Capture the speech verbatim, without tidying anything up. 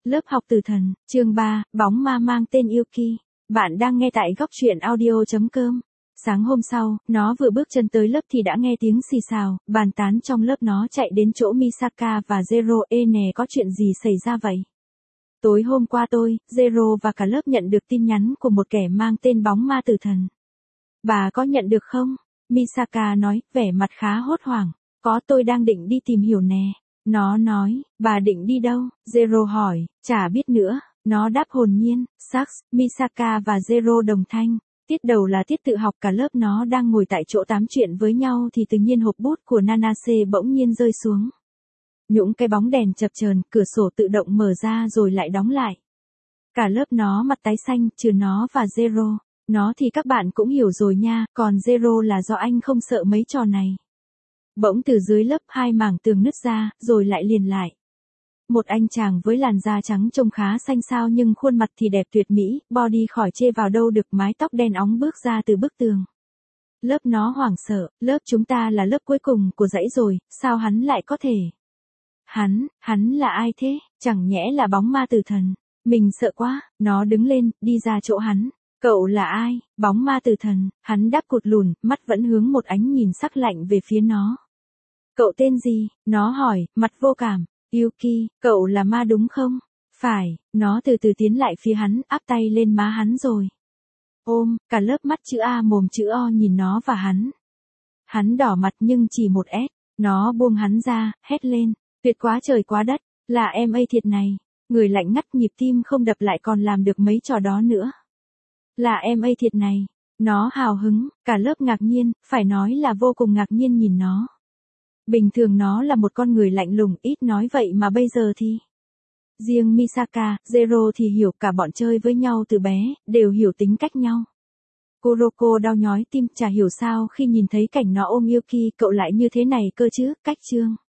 Lớp học tử thần, chương ba, bóng ma mang tên Yuki. Bạn đang nghe tại góc truyện audio chấm com. Sáng hôm sau, nó vừa bước chân tới lớp thì đã nghe tiếng xì xào, bàn tán trong lớp. Nó chạy đến chỗ Misaka và Zero. Ê nè, có chuyện gì xảy ra vậy? Tối hôm qua tôi, Zero và cả lớp nhận được tin nhắn của một kẻ mang tên bóng ma tử thần. Bà có nhận được không? Misaka nói, vẻ mặt khá hốt hoảng. Có, tôi đang định đi tìm hiểu nè. Nó nói, bà định đi đâu? Zero hỏi, chả biết nữa. Nó đáp hồn nhiên, Sax, Misaka và Zero đồng thanh. Tiết đầu là tiết tự học, cả lớp nó đang ngồi tại chỗ tám chuyện với nhau thì tự nhiên hộp bút của Nanase bỗng nhiên rơi xuống. Những cái bóng đèn chập chờn, cửa sổ tự động mở ra rồi lại đóng lại. Cả lớp nó mặt tái xanh, trừ nó và Zero. Nó thì các bạn cũng hiểu rồi nha, còn Zero là do anh không sợ mấy trò này. Bỗng từ dưới lớp hai mảng tường nứt ra, rồi lại liền lại. Một anh chàng với làn da trắng trông khá xanh xao nhưng khuôn mặt thì đẹp tuyệt mỹ, body khỏi chê vào đâu được, mái tóc đen óng bước ra từ bức tường. Lớp nó hoảng sợ, lớp chúng ta là lớp cuối cùng của dãy rồi, sao hắn lại có thể? Hắn, hắn là ai thế? Chẳng nhẽ là bóng ma tử thần. Mình sợ quá, nó đứng lên, đi ra chỗ hắn. Cậu là ai? Bóng ma tử thần, hắn đáp cụt lùn, mắt vẫn hướng một ánh nhìn sắc lạnh về phía nó. Cậu tên gì? Nó hỏi, mặt vô cảm. Yuki, cậu là ma đúng không? Phải, nó từ từ tiến lại phía hắn, áp tay lên má hắn rồi. Ôm, cả lớp mắt chữ A mồm chữ O nhìn nó và hắn. Hắn đỏ mặt nhưng chỉ một ét, nó buông hắn ra, hét lên, tuyệt quá trời quá đất, là em ấy thiệt này. Người lạnh ngắt, nhịp tim không đập lại còn làm được mấy trò đó nữa. Là em ấy thiệt này. Nó hào hứng, cả lớp ngạc nhiên, phải nói là vô cùng ngạc nhiên nhìn nó. Bình thường nó là một con người lạnh lùng, ít nói vậy mà bây giờ thì... Riêng Misaka, Zero thì hiểu, cả bọn chơi với nhau từ bé, đều hiểu tính cách nhau. Kuroko đau nhói tim, chả hiểu sao khi nhìn thấy cảnh nó ôm Yuki, cậu lại như thế này cơ chứ, cách chương.